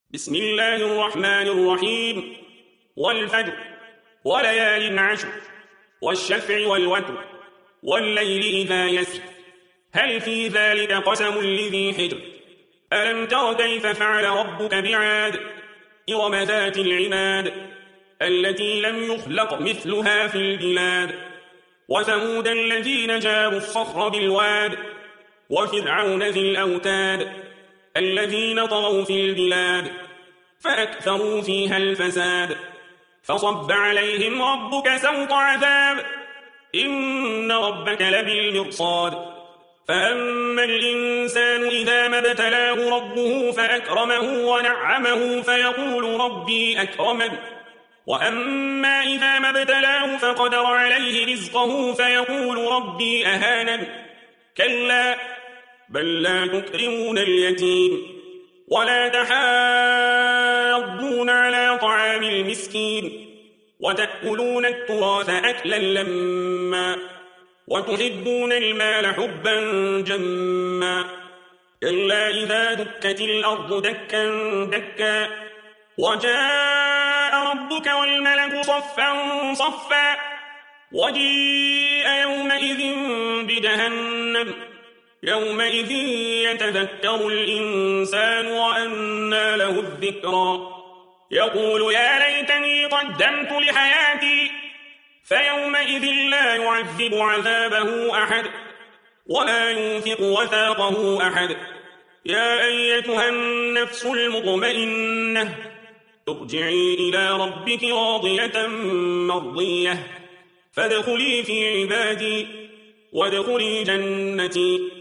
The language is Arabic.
بسم الله الرحمن الرحيم والفجر وليال عشر والشفع والوتر والليل إذا يسر هل في ذلك قسم لذي حجر ألم تر كيف فعل ربك بعاد إرم ذات العماد التي لم يخلق مثلها في البلاد وثمود الذين جابوا الصخر بالواد وفرعون ذي الأوتاد الذين طغوا في البلاد فأكثروا فيها الفساد فصب عليهم ربك سوط عذاب إن ربك لبالمرصاد فأما الإنسان إذا ما ابتلاه ربه فأكرمه ونعمه فيقول ربي أكرمن وأما إذا ما ابتلاه فقدر عليه رزقه فيقول ربي أهانن كلا بل لا تكرمون اليتيم ولا تحاضون على طعام المسكين وتأكلون التراث أكلا لما وتحبون المال حبا جما كلا إذا دكت الأرض دكا دكا وجاء ربك والملك صفا صفا وجيء يومئذ بجهنم يومئذ يتذكر الإنسان وأنى له الذكرى يقول يا ليتني قدمت لحياتي فيومئذ لا يعذب عذابه أحد ولا يوثق وثاقه أحد يا أيتها النفس المطمئنة ارجعي إلى ربك راضية مرضية فادخلي في عبادي وادخلي جنتي